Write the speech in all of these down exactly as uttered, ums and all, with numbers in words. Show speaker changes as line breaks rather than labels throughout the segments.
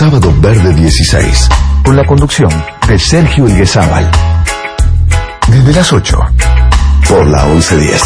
Sábado Verde dieciséis, con la conducción de Sergio Ilguezábal. Desde las ocho, por la once diez.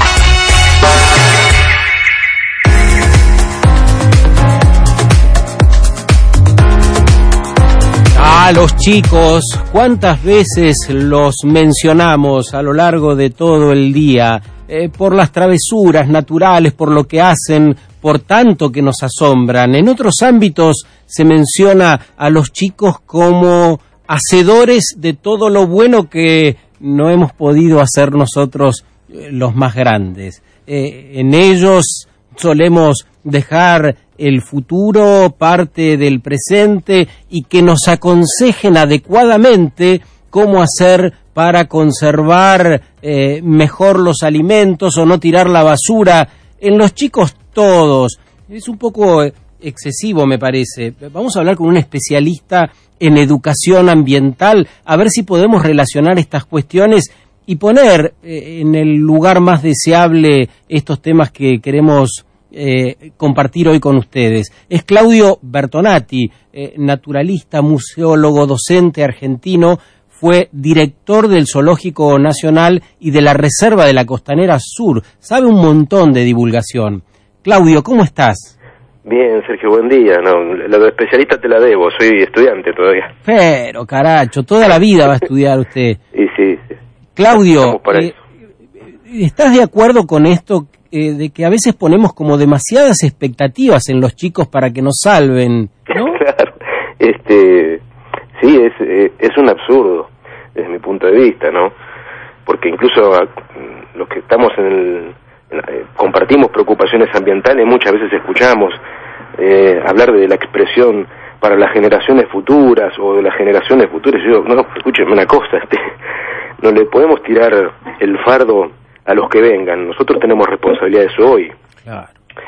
A los chicos, ¿cuántas veces los mencionamos a lo largo de todo el día? Eh, por las travesuras naturales, por lo que hacen, por tanto que nos asombran. En otros ámbitos se menciona a los chicos como hacedores de todo lo bueno que no hemos podido hacer nosotros, eh, los más grandes. Eh, en ellos solemos dejar el futuro, parte del presente, y que nos aconsejen adecuadamente cómo hacer para conservar eh, mejor los alimentos o no tirar la basura. En los chicos todos. Es un poco excesivo, me parece. Vamos a hablar con un especialista en educación ambiental, a ver si podemos relacionar estas cuestiones y poner eh, en el lugar más deseable estos temas que queremos Eh, compartir hoy con ustedes. Es Claudio Bertonati, eh, naturalista, museólogo, docente argentino, fue director del Zoológico Nacional y de la Reserva de la Costanera Sur. Sabe un montón de divulgación. Claudio, ¿cómo estás?
Bien, Sergio, buen día. No, la de especialista te la debo, soy estudiante todavía.
Pero, caracho, toda la vida va a estudiar usted.
Y sí, sí.
Claudio, eh, ¿estás de acuerdo con esto Eh, de que a veces ponemos como demasiadas expectativas en los chicos para que nos salven, ¿no?
Claro, este, sí, es, es un absurdo desde mi punto de vista, ¿no? Porque incluso a, los que estamos en el, en la, eh, compartimos preocupaciones ambientales, muchas veces escuchamos eh, hablar de la expresión para las generaciones futuras o de las generaciones futuras. Yo, no, escúcheme una cosa, este, no le podemos tirar el fardo a los que vengan. Nosotros tenemos responsabilidades hoy.
Claro.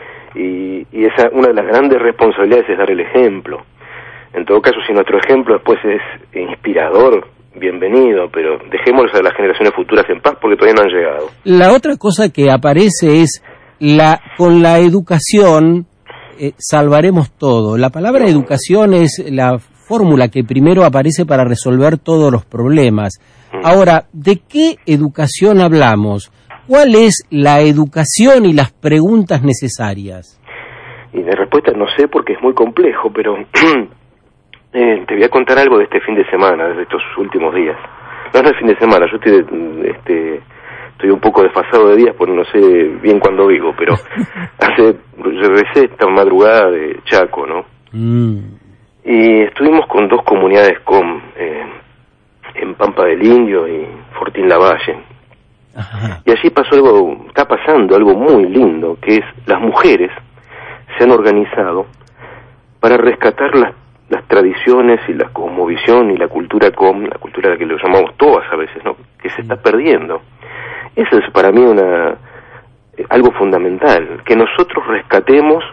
Y, y esa, una de las grandes responsabilidades es dar el ejemplo. En todo caso, si nuestro ejemplo después es inspirador, bienvenido, pero dejémoslos a las generaciones futuras en paz porque todavía no han llegado.
La otra cosa que aparece es, la con la educación eh, salvaremos todo. La palabra educación es la fórmula que primero aparece para resolver todos los problemas. Ahora, ¿de qué educación hablamos? ¿Cuál es la educación y las preguntas necesarias?
Y de respuesta no sé porque es muy complejo, pero eh, te voy a contar algo de este fin de semana, de estos últimos días. No es el fin de semana, yo estoy, este, estoy un poco desfasado de días porque no sé bien cuándo vivo, pero hace, regresé esta madrugada de Chaco, ¿no? Mm. Y estuvimos con dos comunidades con... Eh, en Pampa del Indio y Fortín Lavalle. Ajá. Y allí pasó algo, está pasando algo muy lindo, que es las mujeres se han organizado para rescatar las, las tradiciones y la cosmovisión y la cultura com, la cultura que lo llamamos todas a veces, ¿no? Que se está perdiendo. Eso es para mí una eh, algo fundamental, que nosotros rescatemos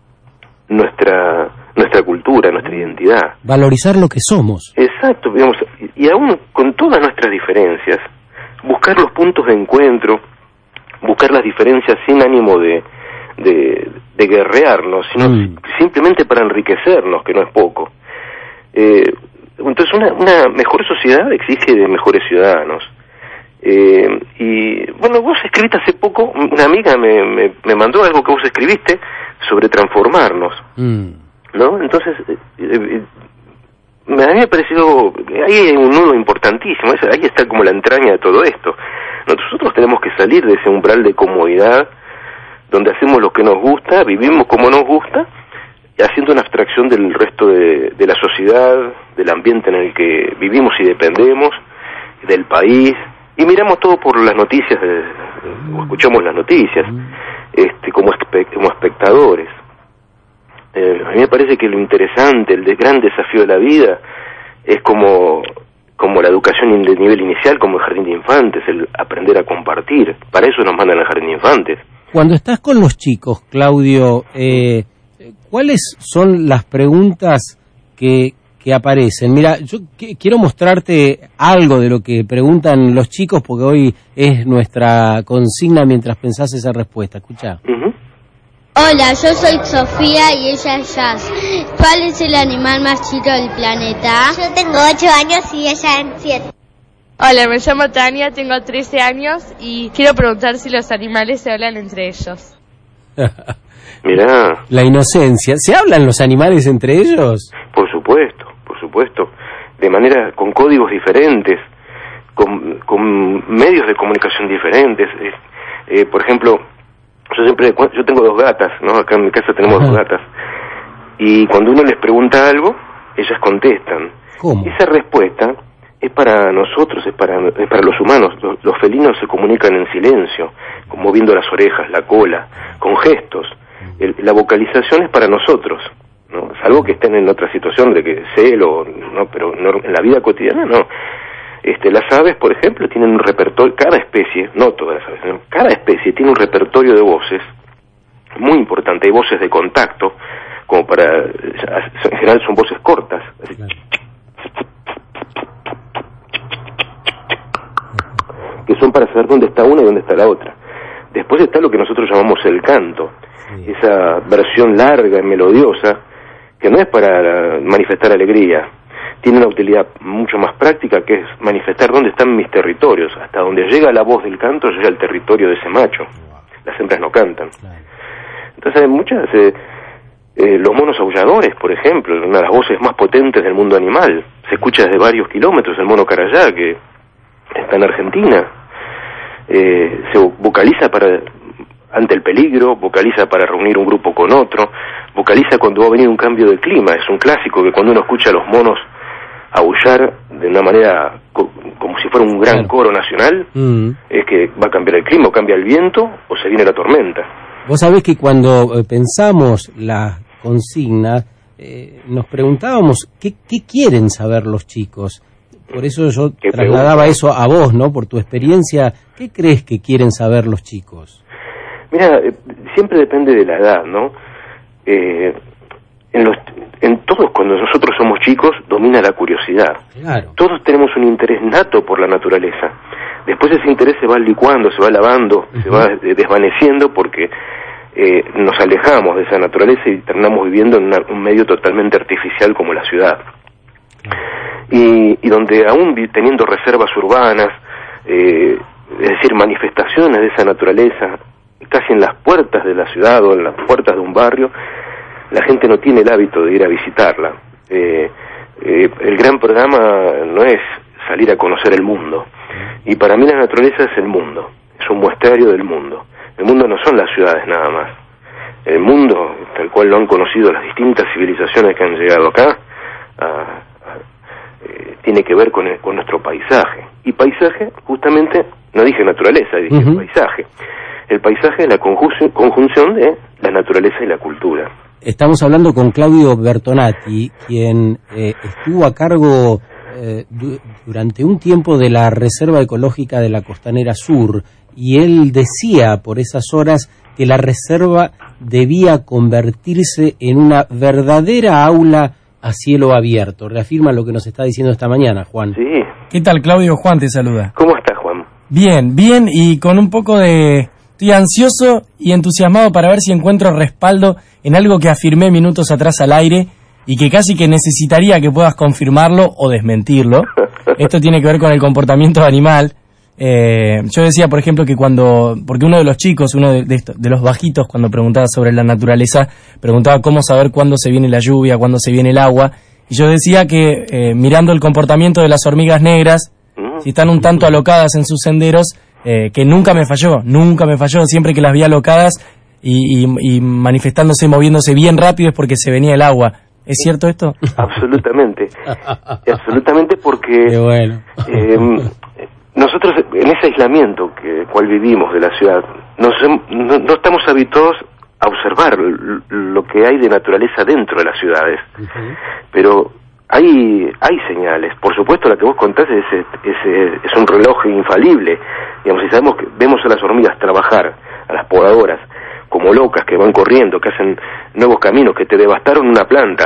nuestra nuestra cultura, nuestra identidad.
Valorizar lo que somos.
Exacto, digamos, y aún con todas nuestras diferencias, buscar los puntos de encuentro, buscar las diferencias sin ánimo de, de, de guerrearnos, sino mm. simplemente para enriquecernos, que no es poco. Eh, entonces una, una mejor sociedad exige de mejores ciudadanos. Eh, y bueno, vos escribiste hace poco, una amiga me, me, me mandó algo que vos escribiste sobre transformarnos. Mm. ¿No? Entonces, eh, eh, a mí me pareció, ahí hay un nudo importantísimo, ahí está como la entraña de todo esto. Nosotros tenemos que salir de ese umbral de comodidad, donde hacemos lo que nos gusta, vivimos como nos gusta, haciendo una abstracción del resto de, de la sociedad, del ambiente en el que vivimos y dependemos, del país, y miramos todo por las noticias, de, o escuchamos las noticias, este, como, espe, como espectadores. Eh, a mí me parece que lo interesante, el de, gran desafío de la vida es como, como la educación de nivel inicial, como el jardín de infantes, el aprender a compartir. Para eso nos mandan al jardín de infantes.
Cuando estás con los chicos, Claudio, eh, ¿cuáles son las preguntas que, que aparecen? Mira, yo qu- quiero mostrarte algo de lo que preguntan los chicos, porque hoy es nuestra consigna mientras pensás esa respuesta. Escuchá. Uh-huh.
Hola, yo soy Sofía y ella es Jazz. ¿Cuál es el animal más chico del planeta?
Yo tengo ocho años y ella siete.
Hola, me llamo Tania, tengo trece años y quiero preguntar si los animales se hablan entre ellos.
Mirá.
La inocencia. ¿Se hablan los animales entre ellos?
Por supuesto, por supuesto. De manera, con códigos diferentes, con, con medios de comunicación diferentes. Eh, eh, por ejemplo, yo siempre, yo tengo dos gatas, ¿no? Acá en mi casa tenemos Ajá. dos gatas. Y cuando uno les pregunta algo, ellas contestan.
¿Cómo?
Esa respuesta es para nosotros, es para, es para los humanos. Los, los felinos se comunican en silencio, moviendo las orejas, la cola, con gestos. El, la vocalización es para nosotros, ¿no? Salvo que estén en otra situación de que celo, no, pero no, en la vida cotidiana no. Este, las aves, por ejemplo, tienen un repertorio, cada especie, no todas las aves, ¿no? Cada especie tiene un repertorio de voces muy importante. Hay voces de contacto, como para, en general son voces cortas, así, que son para saber dónde está una y dónde está la otra. Después está lo que nosotros llamamos el canto, sí. Esa versión larga y melodiosa, que no es para manifestar alegría, tiene una utilidad mucho más práctica, que es manifestar dónde están mis territorios. Hasta donde llega la voz del canto, llega el territorio de ese macho. Las hembras no cantan. Entonces hay muchas... Eh, eh, los monos aulladores, por ejemplo, una de las voces más potentes del mundo animal. Se escucha desde varios kilómetros el mono carayá, que está en Argentina. Eh, se vocaliza para ante el peligro, vocaliza para reunir un grupo con otro, vocaliza cuando va a venir un cambio de clima. Es un clásico que cuando uno escucha a los monos aullar de una manera co como si fuera un gran claro. coro nacional, mm. es que va a cambiar el clima, o cambia el viento, o se viene la tormenta.
Vos sabés que cuando eh, pensamos la consigna, eh, nos preguntábamos qué, qué quieren saber los chicos. Por eso yo trasladaba pregunta? eso a vos, ¿no? Por tu experiencia, ¿qué crees que quieren saber los chicos?
Mira, eh, siempre depende de la edad, ¿no? Eh, en, los, en todos, cuando nosotros somos chicos, domina la curiosidad.
Claro.
Todos tenemos un interés nato por la naturaleza. Después ese interés se va licuando, se va lavando, uh-huh. se va desvaneciendo porque eh, nos alejamos de esa naturaleza y terminamos viviendo en una, un medio totalmente artificial como la ciudad. Y, y donde aún teniendo reservas urbanas, eh, es decir, manifestaciones de esa naturaleza, casi en las puertas de la ciudad o en las puertas de un barrio, la gente no tiene el hábito de ir a visitarla. Eh, eh, el gran programa no es salir a conocer el mundo, y para mí la naturaleza es el mundo, es un muestrario del mundo. El mundo no son las ciudades nada más. El mundo, tal cual lo han conocido las distintas civilizaciones que han llegado acá, a, a, eh, tiene que ver con, el, con nuestro paisaje. Y paisaje, justamente, no dije naturaleza, dije uh-huh. paisaje. El paisaje es la conjunción, conjunción de la naturaleza y la cultura.
Estamos hablando con Claudio Bertonati, quien eh, estuvo a cargo eh, du durante un tiempo de la Reserva Ecológica de la Costanera Sur, y él decía por esas horas que la reserva debía convertirse en una verdadera aula a cielo abierto. Reafirma lo que nos está diciendo esta mañana, Juan.
Sí.
¿Qué tal, Claudio? Juan te saluda.
¿Cómo estás, Juan?
Bien, bien, y con un poco de... Estoy ansioso y entusiasmado para ver si encuentro respaldo en algo que afirmé minutos atrás al aire y que casi que necesitaría que puedas confirmarlo o desmentirlo. Esto tiene que ver con el comportamiento animal. Eh, yo decía, por ejemplo, que cuando... Porque uno de los chicos, uno de, de, esto, de los bajitos, cuando preguntaba sobre la naturaleza, preguntaba cómo saber cuándo se viene la lluvia, cuándo se viene el agua. Y yo decía que eh, mirando el comportamiento de las hormigas negras, si están un tanto alocadas en sus senderos... Eh, que nunca me falló, nunca me falló, siempre que las vi alocadas y, y, y manifestándose, moviéndose bien rápido es porque se venía el agua. ¿Es cierto esto?
Absolutamente, absolutamente porque
Qué bueno.
eh, nosotros en ese aislamiento que cual vivimos de la ciudad, nos, no, no estamos habituados a observar lo que hay de naturaleza dentro de las ciudades, uh-huh. pero Hay hay señales, por supuesto la que vos contás es, es, es, es un reloj infalible, digamos, si sabemos que vemos a las hormigas trabajar, a las podadoras, como locas que van corriendo, que hacen nuevos caminos, que te devastaron una planta,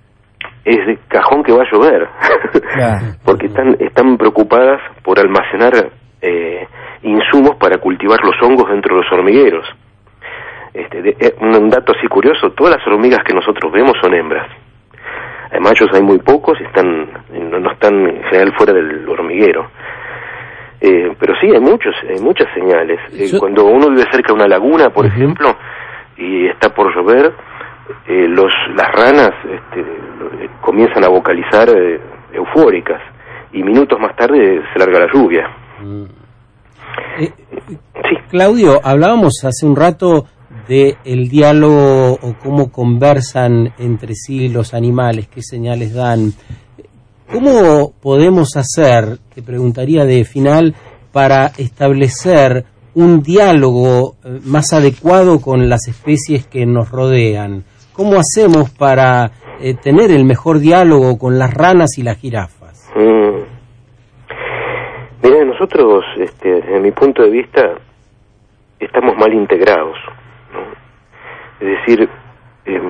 es de cajón que va a llover, yeah. porque están están preocupadas por almacenar eh, insumos para cultivar los hongos dentro de los hormigueros. Este, de, eh, un dato así curioso, todas las hormigas que nosotros vemos son hembras. De machos hay muy pocos y están, no, no están en general fuera del hormiguero. Eh, pero sí, hay muchos, hay muchas señales. Eh, Yo... Cuando uno vive cerca de una laguna, por uh-huh. ejemplo, y está por llover, eh, los, las ranas este, eh, comienzan a vocalizar eh, eufóricas, y minutos más tarde se larga la lluvia.
Mm. Eh, sí. Claudio, hablábamos hace un rato de el diálogo o cómo conversan entre sí los animales, qué señales dan. ¿Cómo podemos hacer, te preguntaría de final, para establecer un diálogo más adecuado con las especies que nos rodean? ¿Cómo hacemos para eh, tener el mejor diálogo con las ranas y las jirafas?
Mm. Mira, nosotros, este, desde mi punto de vista, estamos mal integrados, ¿no? Es decir, eh,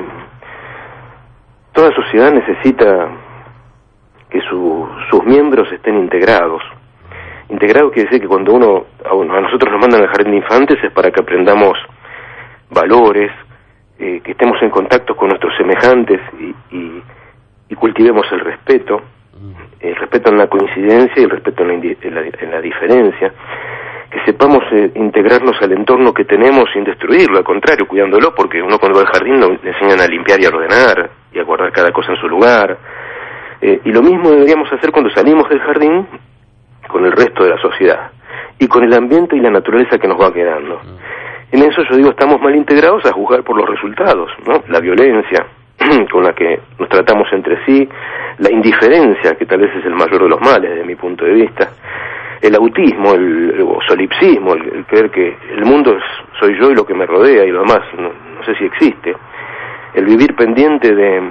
toda sociedad necesita que su, sus miembros estén integrados. Integrado quiere decir que cuando uno, a nosotros nos mandan al jardín de infantes es para que aprendamos valores, eh, que estemos en contacto con nuestros semejantes y, y, y cultivemos el respeto, el respeto en la coincidencia y el respeto en la, en la, en la diferencia, que sepamos eh, integrarnos al entorno que tenemos sin destruirlo, al contrario, cuidándolo, porque uno cuando va al jardín le enseñan a limpiar y a ordenar y a guardar cada cosa en su lugar. Eh, y lo mismo deberíamos hacer cuando salimos del jardín con el resto de la sociedad y con el ambiente y la naturaleza que nos va quedando. En eso yo digo, estamos mal integrados a juzgar por los resultados, ¿no? La violencia con la que nos tratamos entre sí, la indiferencia, que tal vez es el mayor de los males desde mi punto de vista, el autismo, el, el solipsismo, el, el creer que el mundo es, soy yo y lo que me rodea y lo demás no, no sé si existe, el vivir pendiente de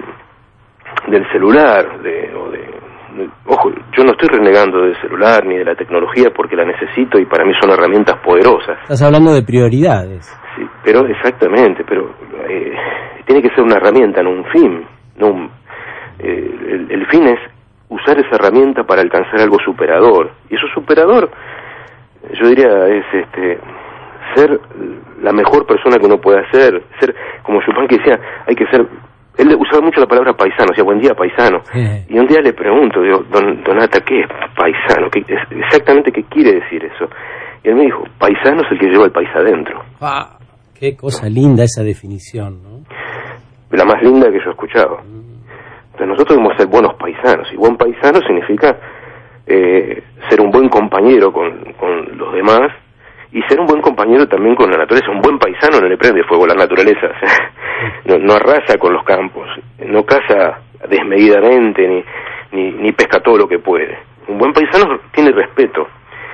del celular, de, o de, de, ojo, yo no estoy renegando del celular ni de la tecnología porque la necesito y para mí son herramientas poderosas.
Estás hablando de prioridades.
Sí, pero exactamente, pero eh, tiene que ser una herramienta, no un fin, no un, eh, el, el fin es usar esa herramienta para alcanzar algo superador, y eso superador, yo diría, es este ser la mejor persona que uno pueda ser, ser, como Chopin que decía, hay que ser. Él usaba mucho la palabra paisano, o sea, buen día paisano. Sí. Y un día le pregunto, digo, don Donata, ¿qué es paisano? ¿Qué, es, exactamente qué quiere decir eso? Y él me dijo, paisano es el que lleva el país adentro.
Ah, qué cosa linda esa definición, ¿no?
La más linda que yo he escuchado. Mm. Entonces nosotros debemos ser buenos paisanos, y buen paisano significa eh, ser un buen compañero con, con los demás, y ser un buen compañero también con la naturaleza. Un buen paisano no le prende fuego a la naturaleza, o sea, no, no arrasa con los campos, no caza desmedidamente, ni, ni, ni pesca todo lo que puede. Un buen paisano tiene respeto.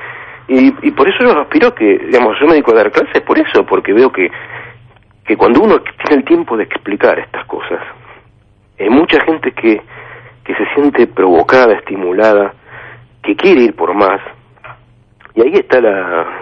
Y, y por eso yo aspiro que, digamos, yo me dedico a dar clases por eso, porque veo que, que cuando uno tiene el tiempo de explicar estas cosas, hay mucha gente que, que se siente provocada, estimulada, que quiere ir por más, y ahí está la...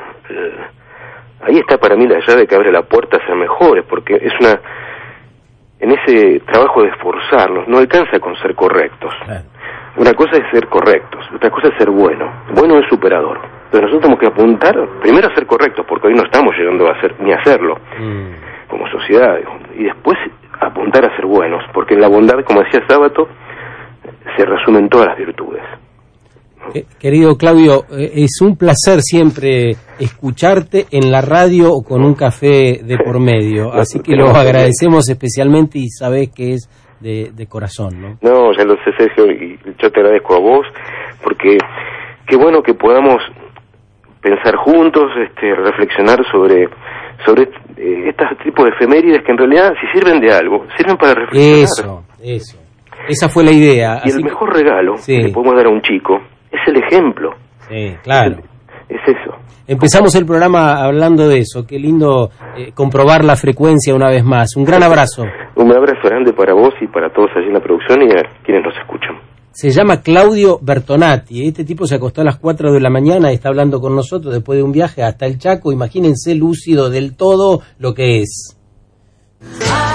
ahí está para mí la llave que abre la puerta a ser mejores, porque es una, en ese trabajo de esforzarnos, no alcanza con ser correctos. Una cosa es ser correctos, otra cosa es ser bueno. Bueno es superador. Entonces nosotros tenemos que apuntar primero a ser correctos, porque hoy no estamos llegando a hacer ni a hacerlo mm. como sociedad, y después apuntar a ser buenos, porque en la bondad, como decía Sábato, se resumen todas las virtudes.
Querido Claudio, es un placer siempre escucharte en la radio o con un café de por medio, así que lo agradecemos especialmente y sabés que es de, de corazón, ¿no? No,
ya lo sé, Sergio, y yo te agradezco a vos, porque qué bueno que podamos pensar juntos, este, reflexionar sobre sobre eh, estos tipos de efemérides que en realidad, si sirven de algo, sirven para reflexionar.
Eso, eso. Esa fue la idea.
Y así el mejor regalo sí. que le podemos dar a un chico es el ejemplo.
Sí, claro.
Es, es eso.
Empezamos el programa hablando de eso. Qué lindo eh, comprobar la frecuencia una vez más. Un gran abrazo.
Un abrazo grande para vos y para todos allí en la producción y a quienes nos escuchan.
Se llama Claudio Bertonati. Este tipo se acostó a las cuatro de la mañana y está hablando con nosotros después de un viaje hasta el Chaco. Imagínense lúcido del todo lo que es.